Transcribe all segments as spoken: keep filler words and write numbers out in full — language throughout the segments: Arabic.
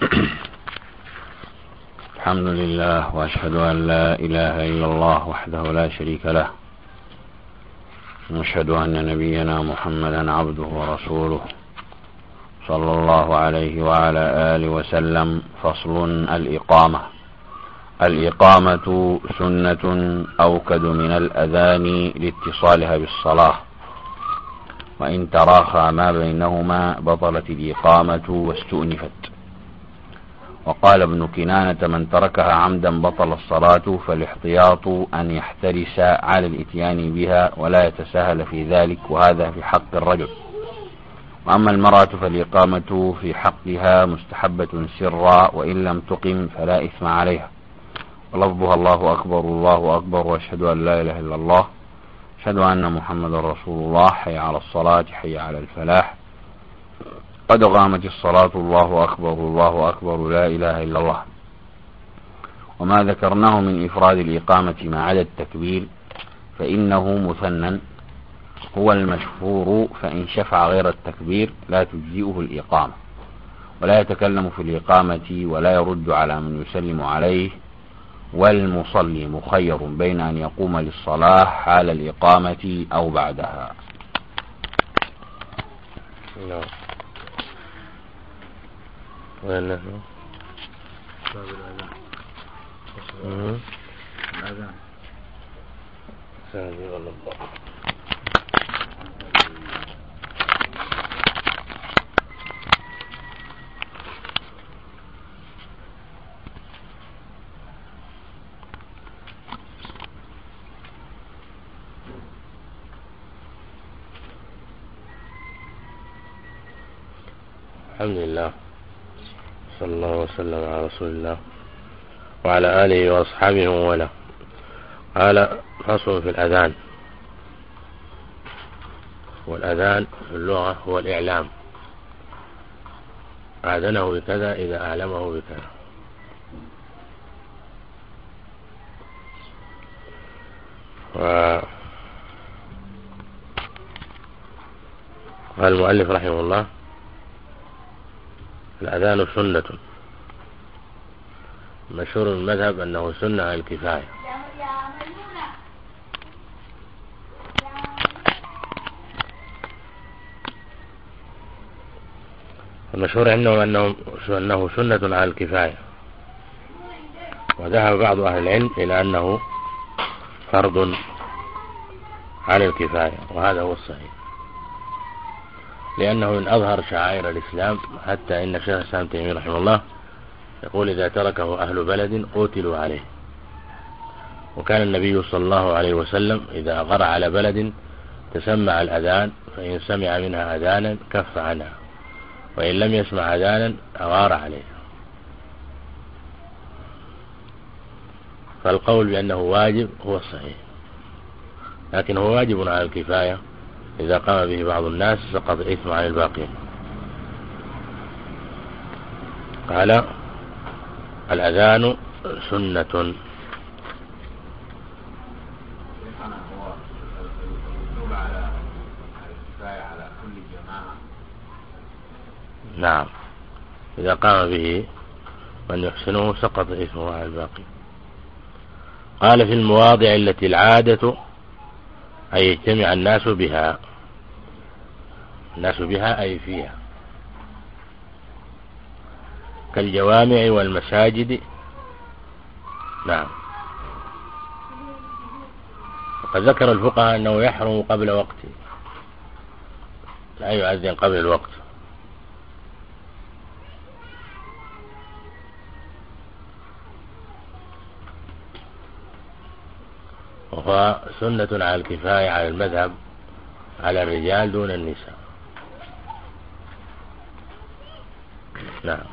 الحمد لله، وأشهد أن لا إله إلا الله وحده لا شريك له، ونشهد أن نبينا محمدا عبده ورسوله صلى الله عليه وعلى آله وسلم. فصل: الإقامة. الإقامة سنة أوكد من الأذان لاتصالها بالصلاة، وإن تراخى ما بينهما بطلت الإقامة واستؤنفت. وقال ابن كنانة: من تركها عمدا بطل الصلاة، فالاحتياط أن يحترس على الإتيان بها ولا يتساهل في ذلك، وهذا في حق الرجل. وأما المرأة فالإقامة في حقها مستحبة سرا، وإن لم تقم فلا إثم عليها. ولفظها: الله أكبر الله أكبر، وأشهد أن لا إله إلا الله، أشهد أن محمد رسول الله، حي على الصلاة، حي على الفلاح، قد قامت الصلاة، الله أكبر الله أكبر، لا إله إلا الله. وما ذكرناه من إفراد الإقامة ما عدا التكبير فإنه مثنى هو المشهور، فإن شفع غير التكبير لا تجزئه الإقامة، ولا يتكلم في الإقامة ولا يرد على من يسلم عليه. والمصلي مخير بين أن يقوم للصلاة حال الإقامة أو بعدها. نعم. وين نحن؟ باب الأذان. الأذان سهل والله. الحمد لله، صلى الله وسلم على رسول الله وعلى آله وأصحابه وله. قال: فصل في الأذان. والأذان في اللغة هو الإعلام، أذنه بكذا إذا أعلمه بكذا. وقال المؤلف رحمه الله: الأذان سنة. مشهور المذهب أنه سنة على الكفاية. المشهور عندهم أنه أنه سنة على الكفاية، وذهب بعض أهل العلم إلى أنه فرض على الكفاية، وهذا هو الصحيح، لأنه من أظهر شعائر الإسلام، حتى إن شيخ الإسلام ابن تيمية رحمه الله يقول: إذا تركه أهل بلد قتلوا عليه. وكان النبي صلى الله عليه وسلم إذا أغار على بلد تسمع الأذان، فإن سمع منها أذانا كف عنها، وإن لم يسمع أذانا أغار عليه. فالقول بأنه واجب هو الصحيح، لكن هو واجب على الكفاية، إذا قام به بعض الناس سقط الإثم عن الباقين. قال: الأذان سنة. نعم، إذا قام به من يحسنه سقط إثمه على الباقي. قال: في المواضع التي العادة أي يجتمع الناس بها. الناس بها أي فيها، كالجوامع والمساجد. نعم. وقد ذكر الفقهاء أنه يحرم قبل وقته، لا يؤذن قبل الوقت. وهو سنة على الكفاية على المذهب، على الرجال دون النساء. نعم،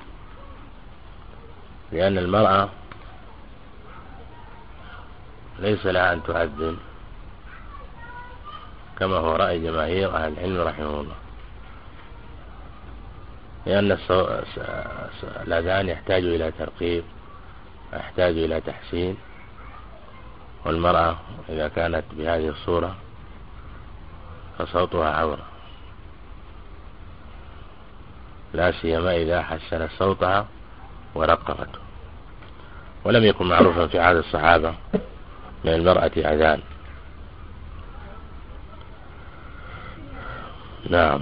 لأن المرأة ليس لها أن تؤذن، كما هو رأي جماهير أهل العلم رحمه الله، لأن الأذان يحتاج إلى ترقيق، يحتاج إلى تحسين، والمرأة إذا كانت بهذه الصورة فصوتها عورة، لا سيما إذا حسنت صوتها ورققته. ولم يكن معروفا في عهد الصحابة من المرأة أذان. نعم.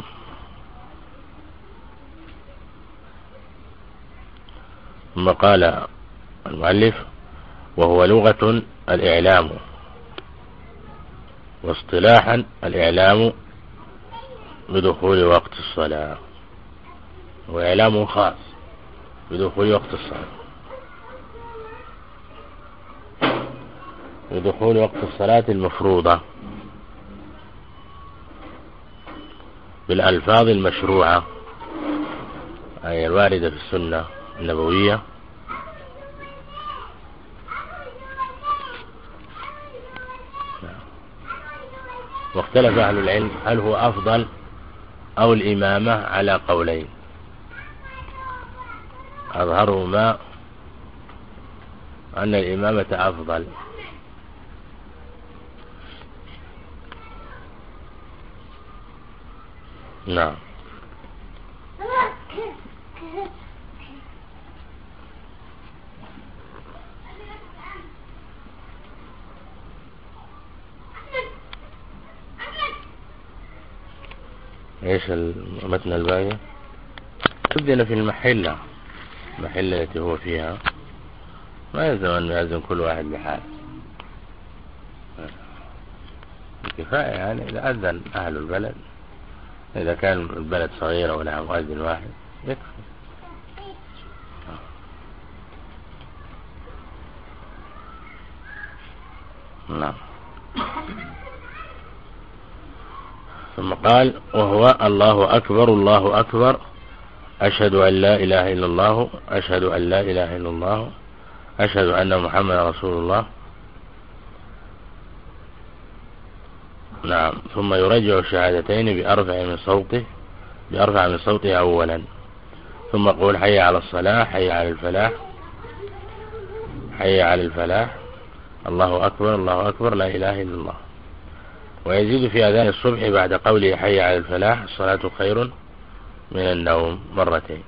ثم قال المؤلف: وهو لغة الإعلام، واصطلاحا الإعلام بدخول وقت الصلاة، وإعلام خاص بدخول وقت الصلاة، بدخول وقت الصلاة المفروضة بالألفاظ المشروعة، أي الواردة في السنة النبوية، واختلف أهل العلم هل هو أفضل أو الإمامة على قولين، أظهرهما أن الإمامة أفضل. نعم. ايش المتن الباقي؟ أذن في المحلة، المحلة التي هو فيها، ما يلزم أن يأذن كل واحد بحال، كفاية يعني إذا أذن أهل البلد، إذا كان البلد صغيرة ولا مؤذن واحد يكفي. نعم. ثم قال: وهو الله أكبر الله أكبر، أشهد أن لا إله إلا الله، أشهد أن لا إله إلا الله، أشهد أن محمد رسول الله. نعم. ثم يرجع الشهادتين بأرفع من صوته بأرفع من صوته أولا، ثم يقول: حي على الصلاة، حي على الفلاح، حي على الفلاح، الله أكبر الله أكبر، لا إله إلا الله. ويزيد في أذان الصبح بعد قوله حي على الفلاح: الصلاة خير من النوم مرتين.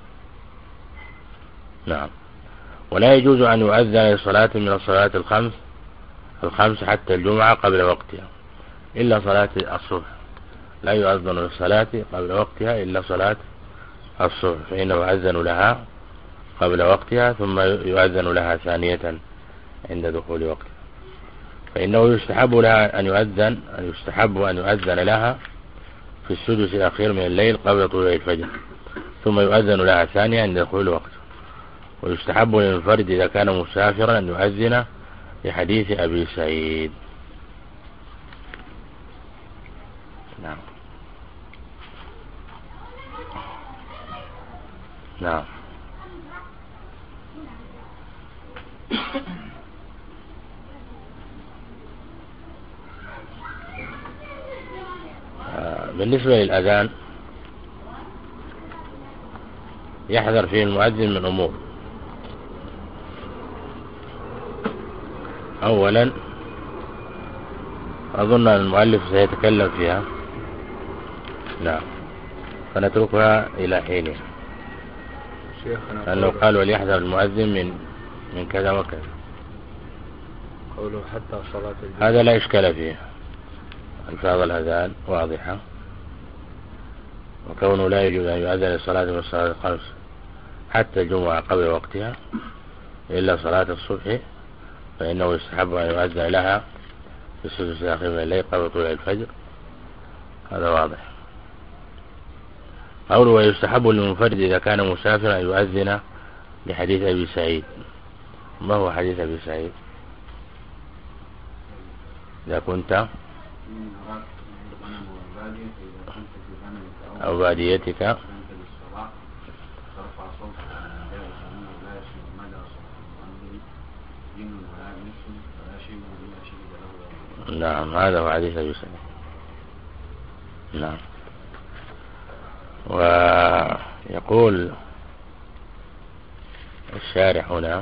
نعم. ولا يجوز أن يؤذن لصلاة من الصلاة الخمس الخمس حتى الجمعة قبل وقتها إلا صلاة الصبح، لا يؤذن للصلاة قبل وقتها إلا صلاة الصبح، فإنه يؤذن لها قبل وقتها ثم يؤذن لها ثانية عند دخول وقتها، فإنه يستحب لها أن يؤذن أن يستحب أن يؤذن لها في السدس الأخير من الليل قبل طلوع الفجر، ثم يؤذن لها ثانية عند دخول وقتها. ويستحب للمنفرد إذا كان مسافرا أن يؤذن لحديث أبي سعيد. نعم. نعم. بالنسبة للأذان يحذر فيه المؤذن من أمور. أولا أظن أن المؤلف سيتكلم فيها، نعم، فنتركها إلى حينها، لأنه قال وليحذر المؤذن من من كذا وكذا، قوله حتى صلاة الجمعة، هذا لا إشكال فيه، ألفاظ الأذان واضحة، وكونه لا يجوز أن يؤذن للصلاة من الصلاة الخمس حتى الجمعة قبل وقتها إلا صلاة الصبح، فإنه يستحب أن يؤذن لها في السدس الأخير من الليل قبل طلوع الفجر، هذا واضح. قوله ويستحب للمنفرد إذا كان مسافرا أن يؤذن لحديث أبي سعيد. ما هو حديث أبي سعيد؟ إذا كنت أو باديتك نعم، هذا هو حديث أبي سعيد. نعم. ويقول الشارح هنا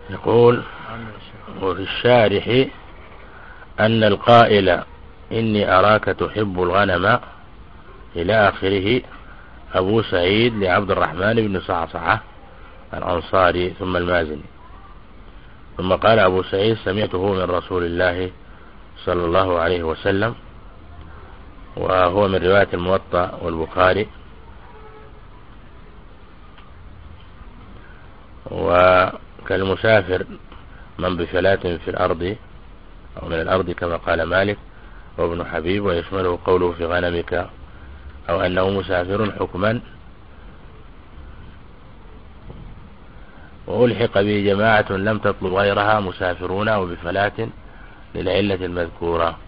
يقول وفي الشارح أن القائل إني أراك تحب الغنم إلى آخره أبو سعيد لعبد الرحمن بن صعصعة الأنصاري ثم المازني. ثم قال أبو سعيد سمعته من رسول الله صلى الله عليه وسلم، وهو من رواية الموطأ والبخاري. وكالمسافر من بفلاة في الأرض أو من الأرض كما قال مالك وابن حبيب، ويشمله قوله في غنمك أو أنه مسافر حكما. وألحق به جماعة لم تطلب غيرها مسافرون أو بفلاة للعلة المذكورة.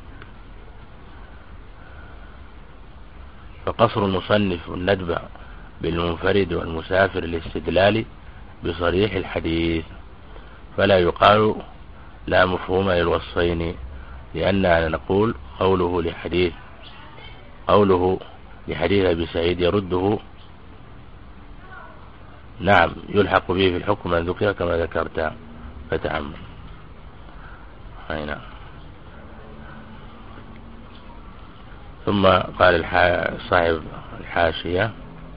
فقصر المصنف الندب بالمنفرد والمسافر الاستدلال بصريح الحديث، فلا يقال لا مفهوم للوصفين، لأننا نقول قوله لحديث قوله لحديث أبي سعيد يرده، نعم يلحق به في الحكم من ذكر كما ذكرت فتعمل. نعم. ثم قال صاحب الحاشية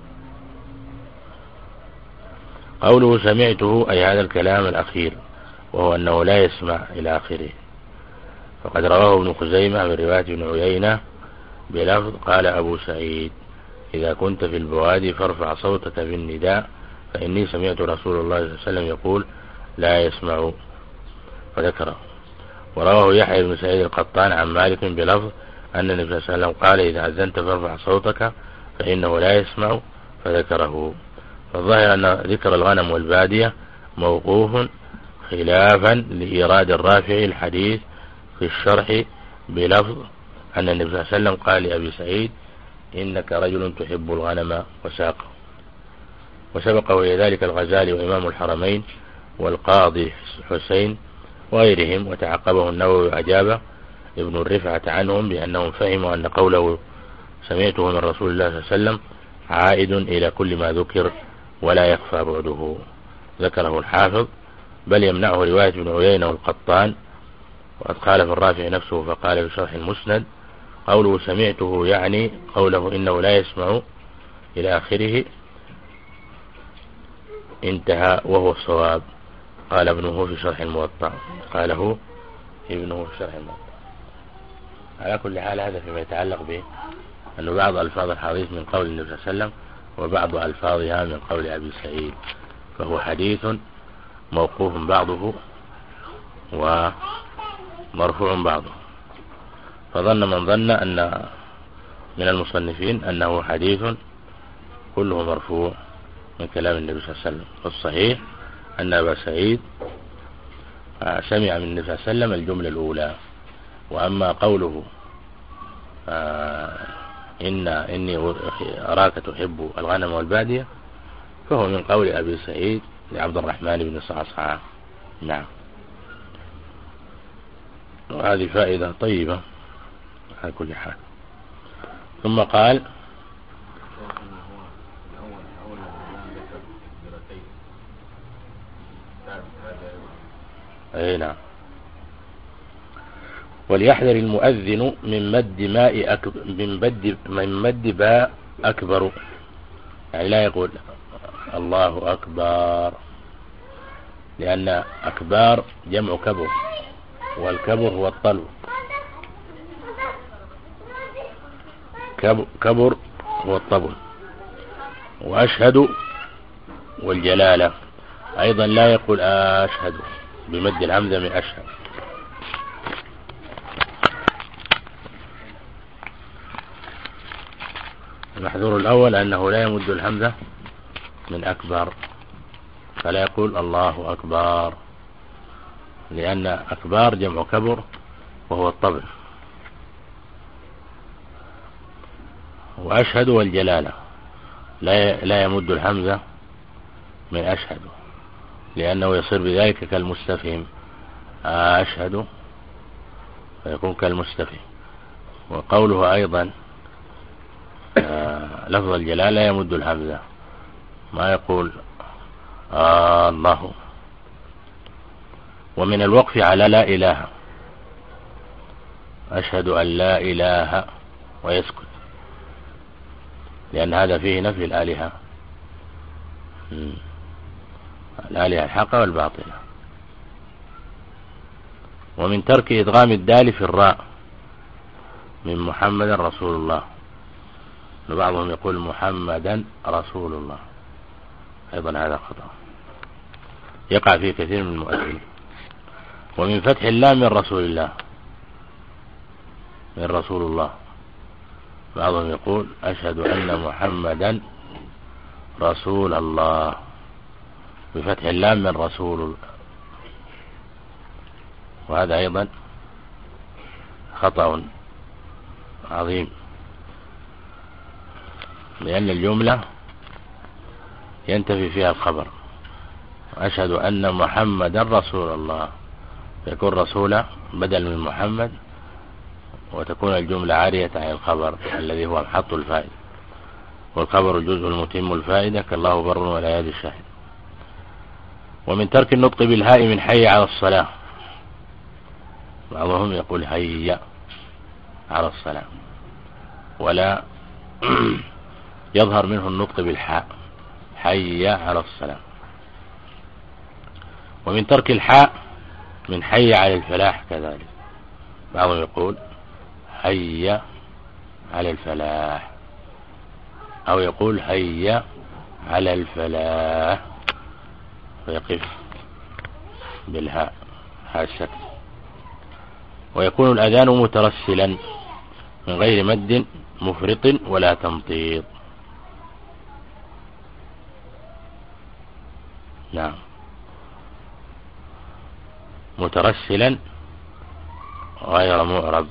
قوله سمعته أي هذا الكلام الأخير، وهو أنه لا يسمع إلى آخره، فقد رواه ابن خزيمة من رواية ابن عيينة بلفظ قال أبو سعيد إذا كنت في البوادي فارفع صوتك بالنداء فإني سمعت رسول الله صلى الله عليه وسلم يقول لا يسمع، فذكره. ورواه يحيى بن سعيد القطان عن مالك بلفظ أن النبي صلى الله عليه وسلم قال إذا أذنت فارفع صوتك فإنه لا يسمع، فذكره. فالظاهر أن ذكر الغنم والبادية موقوف خلافا لإيراد الرافع الحديث في الشرح بلفظ أن النبي صلى الله عليه وسلم قال لأبي سعيد إنك رجل تحب الغنم وساقه. وسبقه إلى ذلك الغزالي وإمام الحرمين والقاضي حسين وغيرهم، وتعقبه النووي وأجاب ابن الرفعة عنهم بأنهم فهموا أن قوله سمعته من رسول الله صلى الله عليه وسلم عائد إلى كل ما ذكر ولا يخفى بعده. ذكره الحافظ، بل يمنعه رواية ابن عيينة والقطان، وقد قال في الرافع نفسه فقال في شرح المسند قوله سمعته يعني قوله إنه لا يسمع إلى آخره انتهى، وهو الصواب. قال ابنه في شرح الموطأ قاله ابنه في شرح الموطأ. على كل حال هذا فيما يتعلق به أن بعض ألفاظ الحديث من قول النبي صلى الله عليه وسلم وبعض ألفاظها من قول أبي سعيد، فهو حديث موقوف بعضه ومرفوع بعضه. فظن من ظن أن من المصنفين أنه حديث كله مرفوع من كلام النبي صلى الله عليه وسلم، والصحيح أن أبا سعيد سمع من النبي صلى الله عليه وسلم الجملة الأولى. وأما قوله آه إن إني أراك تحب الغنم والبادية فهو من قول أبي سعيد لعبد الرحمن بن صعصعة. نعم. وهذه فائدة طيبة على كل حال. ثم قال أي نعم وليحذر المؤذن من مد ماء أكبر من مد من مد باء أكبر، يعني لا يقول الله أكبر، لأن أكبار جمع كبر، والكبر هو الطلب. كبر هو الطبل. وأشهد والجلالة أيضا لا يقول أشهد بمد الهمزة من أشهد. المحذور الأول أنه لا يمد الهمزة من أكبر، فلا يقول الله أكبر، لأن أكبار جمع كبر وهو الطبل. وأشهد والجلالة لا لا يمد الهمزة من أشهد، لأنه يصير بذلك كالمستفهم أشهد، فيكون كالمستفهم. وقوله أيضا آه لفظ الجلالة لا يمد الهمزة، ما يقول آه الله، ومن الوقف على لا إله، أشهد أن لا إله ويسكت، لأن هذا فيه نفي الآلهة، الآلهة الحق والباطلة. ومن ترك إدغام الدال في الراء من محمد رسول الله، بعضهم يقول محمدا رسول الله، أيضا هذا خطأ يقع فيه كثير من المؤذنين. ومن فتح اللام من رسول الله، من رسول الله، بعضهم يقول أشهد أن محمدا رسول الله بفتح اللام من رسول الله، وهذا أيضا خطأ عظيم، لأن الجملة ينتفي فيها الخبر، أشهد أن محمدا رسول الله، يكون رسولا بدل من محمد، وتكون الجملة عارية عن الخبر الذي هو محط الفائدة، والخبر الجزء المتم الفائدة كالله بر ولا يد الشاهد. ومن ترك النطق بالهاء من حي على الصلاة، بعضهم يقول هيا على الصلاة، ولا يظهر منه النطق بالحاء، حي على الصلاة. ومن ترك الحاء من حي على الفلاح كذلك، بعضهم يقول هيا على الفلاح، أو يقول هيا على الفلاح ويقف بالهاء، هاء السكت. ويكون الأذان مترسلا من غير مد مفرط ولا تمطيط. نعم، مترسلا غير معرب،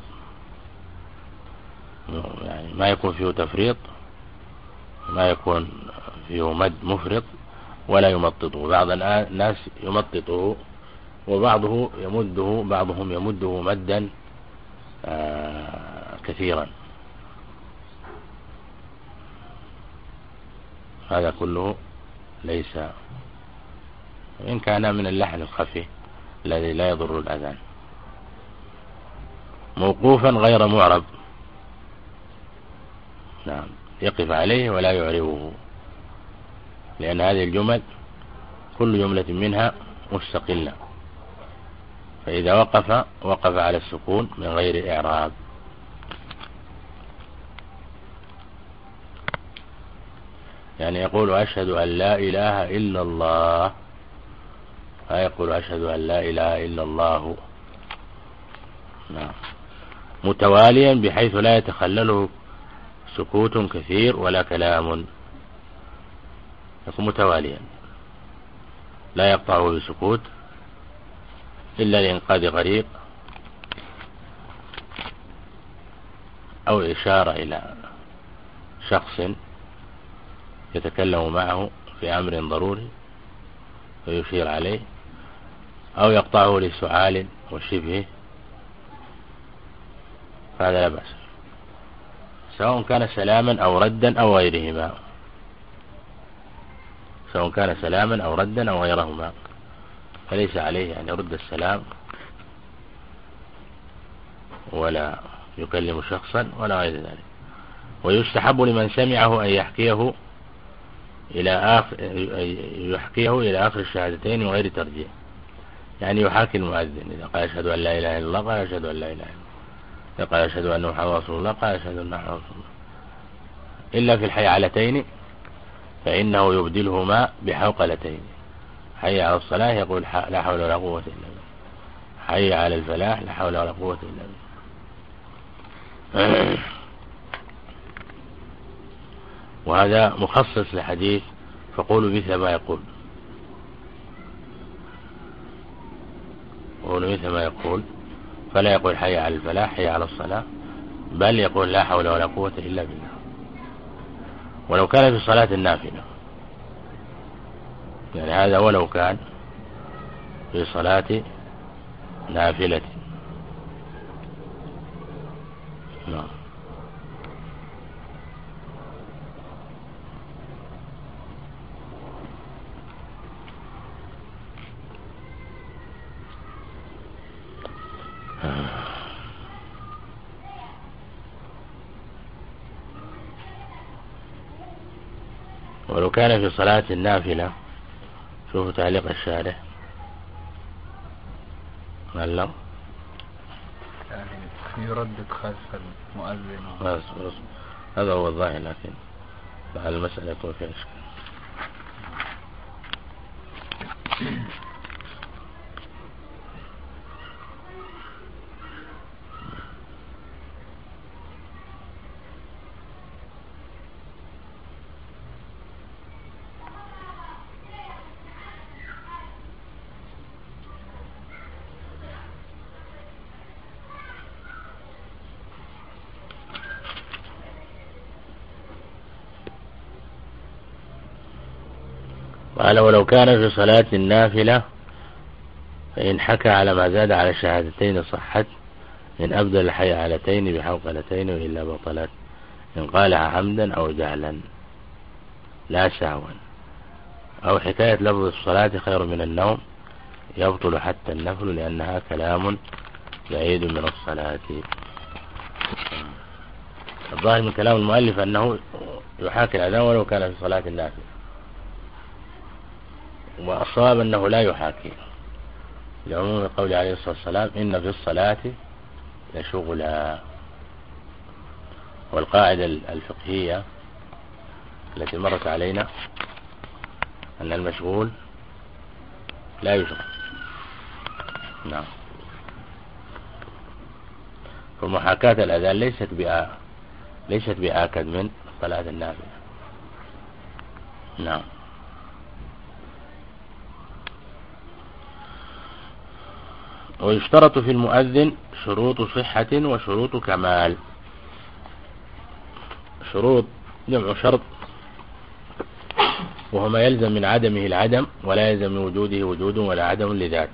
يعني ما يكون فيه تفريط، ما يكون فيه مد مفرط ولا يمططه. بعض الناس يمططه وبعضه يمده، بعضهم يمده مدا آه كثيرا، هذا كله ليس، إن كان من اللحن الخفي الذي لا يضر الأذان. موقوفا غير معرب، نعم، يقف عليه ولا يعربه، لأن هذه الجمل كل جملة منها مستقلة، فإذا وقف وقف على السكون من غير إعراب. يعني يقول أشهد أن لا إله إلا الله، لا يقول أشهد أن لا إله إلا الله، نعم، متواليا بحيث لا يتخلله سكوت كثير ولا كلام، يكون متواليا لا يقطعه بسكوت إلا لإنقاذ غريق أو إشارة إلى شخص يتكلم معه في أمر ضروري ويشير عليه، أو يقطعه لسؤال وشبهه، فهذا لا بأس، سواء كان سلاما أو ردا أو غيرهما، سواء كان سلاما أو ردا أو غيرهما، فليس عليه أن يرد السلام ولا يكلم شخصا ولا غير ذلك. ويستحب لمن سمعه أن يحكيه إلى آخر يحكيه إلى آخر الشهادتين وغير ترجيح، يعني يحاكي المؤذن، إذا قال أشهد أن لا إله إلا الله قال أشهد أن لا إله إلا الله، إذا قال أشهد أن محمدا رسول الله قال أشهد أن محمدا رسول الله، إلا في الحيعلتين فإنه يبدلهما بحوقلتين، حي على الصلاة يقول لا حول ولا قوة إلا بالله، حي على الفلاح لا حول ولا قوة إلا بالله. وهذا مخصص لحديث فقولوا مثل ما يقول، قولوا مثل ما يقول، فلا يقول حي على الفلاح حي على الصلاة، بل يقول لا حول ولا قوة إلا بالله. ولو كان في صلاة النافلة، يعني هذا ولو كان في صلاة نافلة، نعم. ولو كان في صلاة النافلة، شوفوا تعليق الشارح هلا يعني يردد خلف المؤذن. بس بس هذا هو الظاهر، لكن بعد المسألة يكون فيها إشكال. قال ولو كان في صلاة النافلة فإن حكى على ما زاد على الشهادتين صحت، إن أبدل الحيعلتين بحوقلتين وإلا بطلت، إن قالها عمدا أو جهلا لا سهوا، أو حكاية لفظ الصلاة خير من النوم يبطل حتى النفل لأنها كلام بعيد من الصلاة. الظاهر من كلام المؤلف أنه يحاكي الأذان ولو كان في صلاة النافلة، والصواب أنه لا يحاكي لعموم قوله عليه الصلاة والسلام إن في الصلاة لشغلا. والقاعدة الفقهية التي مرت علينا أن المشغول لا يشغل. نعم. فمحاكاة الأذان ليست بآ ليست بآكد من صلاة النافلة. نعم. ويشترط في المؤذن شروط صحة وشروط كمال. شروط جمع شرط، وهو ما يلزم من عدمه العدم ولا يلزم من وجوده وجود ولا عدم لذاته.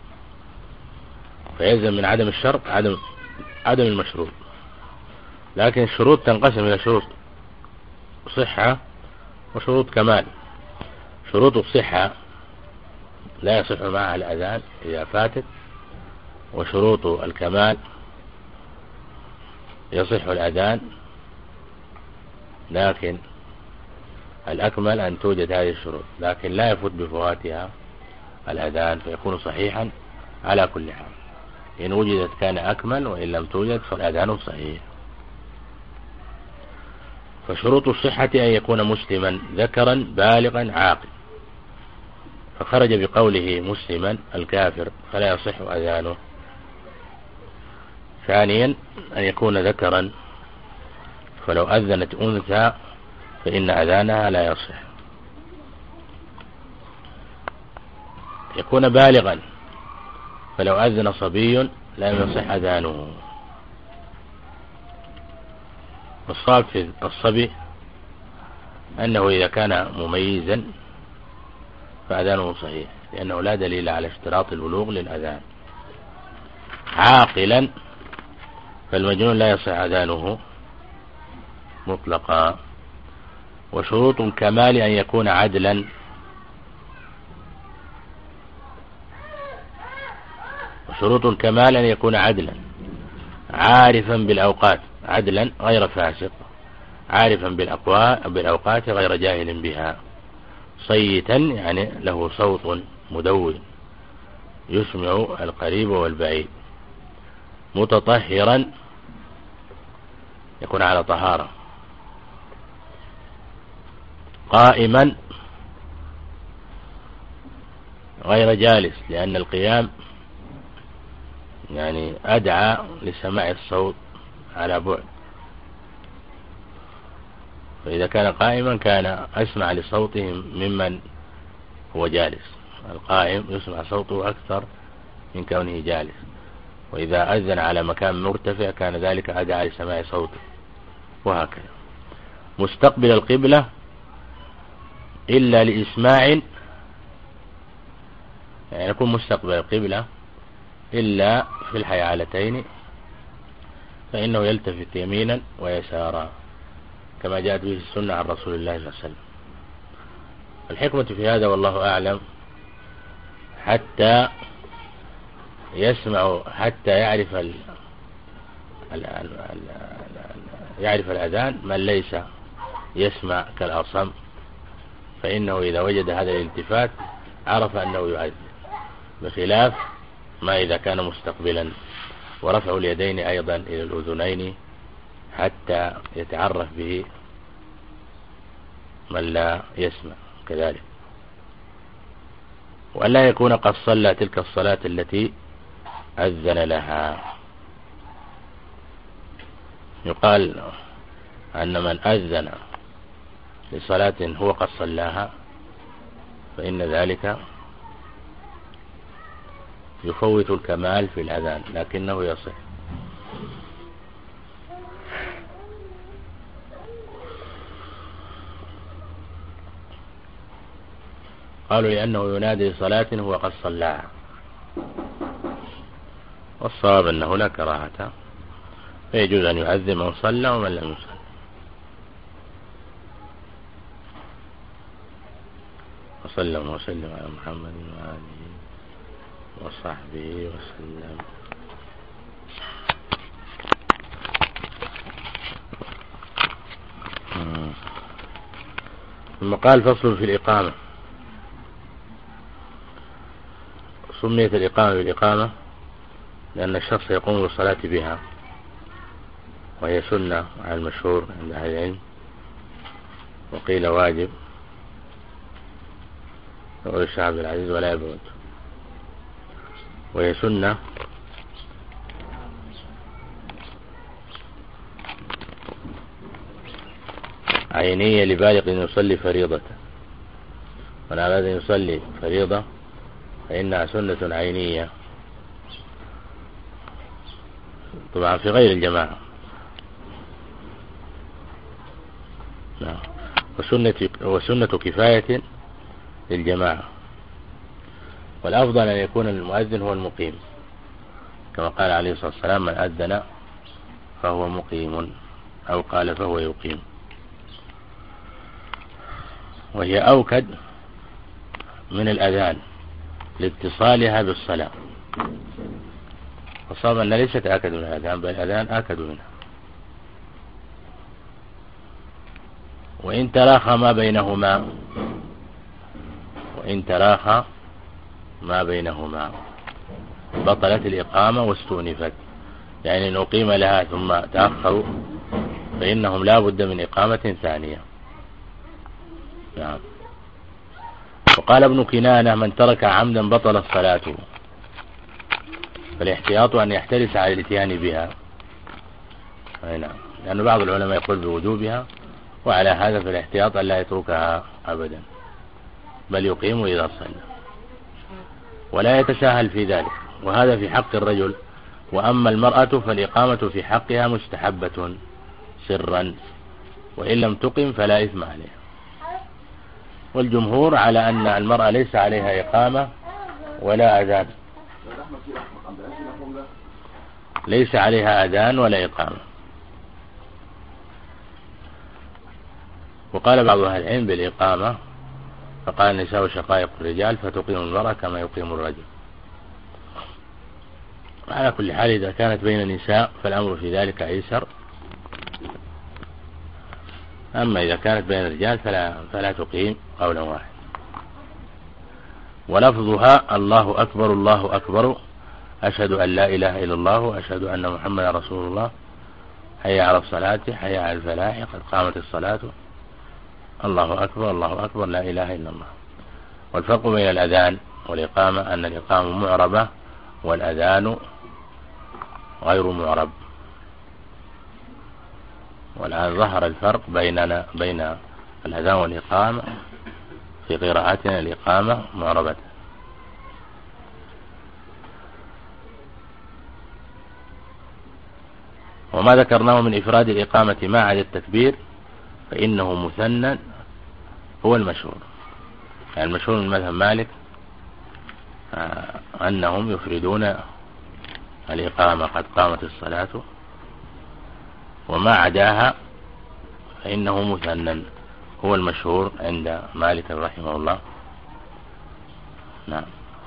فيلزم من عدم الشرط عدم عدم المشروط. لكن الشروط تنقسم إلى شروط صحة وشروط كمال. شروط الصحة لا يصح معها الأذان إذا فاتت، وشروط الكمال يصح الأذان، لكن الأكمل أن توجد هذه الشروط، لكن لا يفوت بفواتها الأذان فيكون صحيحا على كل حال. إن وجدت كان أكمل، وإن لم توجد فالأذان صحيح. فشروط الصحة أن يكون مسلما ذكرا بالغا عاقل، فخرج بقوله مسلما الكافر فلا يصح أذانه. ثانيا أن يكون ذكرا، فلو أذنت أنثى فإن أذانها لا يصح. يكون بالغا، فلو أذن صبي لا يصح أذانه. والصواب في الصبي أنه إذا كان مميزا فأذانه صحيح، لأنه لا دليل على اشتراط البلوغ للأذان. عاقلا فالمجنون لا يصح أذانه مطلقا. وشروط كمال أن يكون عدلا، وشروط الكمال أن يكون عدلا عارفا بالأوقات، عدلا غير فاسق، عارفا بالأوقات غير جاهل بها، صيتا يعني له صوت مدون يسمع القريب والبعيد، متطهرا يكون على طهارة، قائما غير جالس، لأن القيام يعني أدعى لسماع الصوت على بعد، فإذا كان قائما كان أسمع لصوتهم ممن هو جالس. القائم يسمع صوته أكثر من كونه جالس، وإذا أذن على مكان مرتفع كان ذلك أدعى لسماع صوته، وهكذا. مستقبل القبلة إلا لإسماع، يعني يكون مستقبل القبلة إلا في الحيعلتين، فإنه يلتفت يمينا ويسارا كما جاءت به السنة عن رسول الله صلى الله عليه وسلم. الحكمة في هذا والله أعلم حتى يسمع، حتى يعرف ال ال ال ال يعرف الأذان من ليس يسمع كالأصم فإنه إذا وجد هذا الالتفات عرف أنه يؤذن، بخلاف ما إذا كان مستقبلا. ورفع اليدين أيضا إلى الأذنين حتى يتعرف به من لا يسمع كذلك، وألا يكون قد صلى تلك الصلاة التي أذن لها. يقال أن من أذن لصلاة هو قد صلاها فإن ذلك يفوت الكمال في الأذان لكنه يصح. قالوا لأنه ينادي صلاة هو قد صلاها، والصواب أنه لا كراهة، فيجوز أن يؤذن من صلى ومن لم يصلي. وصلى وسلم على محمد وآله وصحبه وسلم. ثم قال فصل في الإقامة. سميت الإقامة بالإقامة لأن الشخص يقوم بالصلاة بها، وهي سنة على المشهور عند أهل العلم، وقيل واجب، يقول الشيخ عبد العزيز ولا يبعد. وهي سنة عينية لبالغ يصلي فريضة، من أراد أن يصلي فريضة فإنها سنة عينية، طبعا في غير الجماعة. وسنة, وسنة كفاية للجماعة، والأفضل أن يكون المؤذن هو المقيم، كما قال عليه الصلاة والسلام من أذن فهو مقيم، أو قال فهو يقيم. وهي أوكد من الأذان لاتصالها بالصلاة، وصاب أن ليست آكد من الأذان بل الأذان آكد منها. وإن تراخى ما بينهما وإن تراخى ما بينهما بطلت الإقامة واستؤنفت، يعني إن أقيم لها ثم تأخروا فإنهم لا بد من إقامة ثانية. نعم. وقال ابن كنانة من ترك عمدا بطل الصلاة، فالاحتياط أن يحترس على الاتيان بها. نعم، لأن بعض العلماء يقول بوجوبها، وعلى هذا فالاحتياط أن لا يتركها أبدا بل يقيم إذا صلى، ولا يتساهل في ذلك، وهذا في حق الرجل. وأما المرأة فالإقامة في حقها مستحبة سرا، وإن لم تقم فلا إثم عليها. والجمهور على أن المرأة ليس عليها إقامة ولا أذان، ليس عليها أذان ولا إقامة. وقال بعض أهل العلم بالإقامة، فقال النساء شقائق الرجال فتقيم المرأة كما يقيم الرجل. على كل حال إذا كانت بين النساء فالأمر في ذلك أيسر، أما إذا كانت بين الرجال فلا, فلا تقيم قولا واحد. ولفظها الله أكبر الله أكبر أشهد أن لا إله إلا الله وأشهد أن محمدا رسول الله، حي على الصلاة حي على الفلاح قد قامت الصلاة، الله أكبر الله أكبر لا إله إلا الله. والفرق بين الأذان والإقامة أن الإقامة معربة والأذان غير معرب. والآن ظهر الفرق بيننا بين الأذان والإقامة في قراءتنا، الإقامة معربة. وما ذكرناه من إفراد الإقامة ما عدا التكبير فإنه مثنى هو المشهور، يعني المشهور من مذهب مالك أنهم يفردون الإقامة قد قامت الصلاة، وما عداها فإنه مثنى هو المشهور عند مالك رحمه الله. نعم.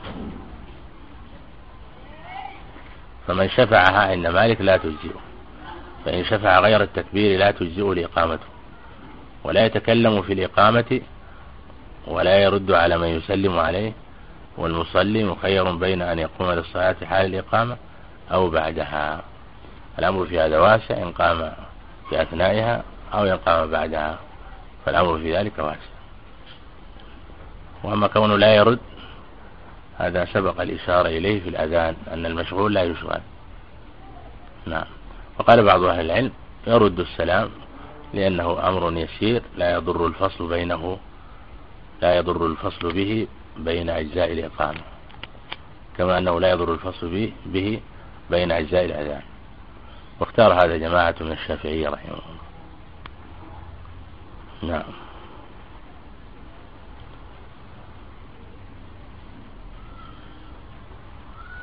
فمن شفعها عند مالك لا تجزئه، فإن شفع غير التكبير لا تجزئه لإقامته، ولا يتكلم في الإقامة ولا يرد على من يسلم عليه، والمصلي مخير بين أن يقوم للصلاة حال الإقامة أو بعدها. الأمر في هذا واسع، إن قام في أثنائها أو إن قام بعدها، فالأمر في ذلك واسع. وأما كونه لا يرد، هذا سبق الإشارة إليه في الأذان، أن المشغول لا يشغل. نعم. وقال بعض أهل العلم يرد السلام لأنه أمر يسير لا يضر الفصل بينه لا يضر الفصل به بين أجزاء الإقامة، كما أنه لا يضر الفصل به, به بين أجزاء الأذان. واختار هذا جماعة من الشافعية رحمه الله. نعم.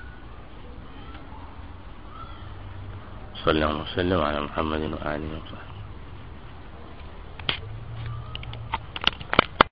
صلى الله وسلم على محمد وآله وصحبه.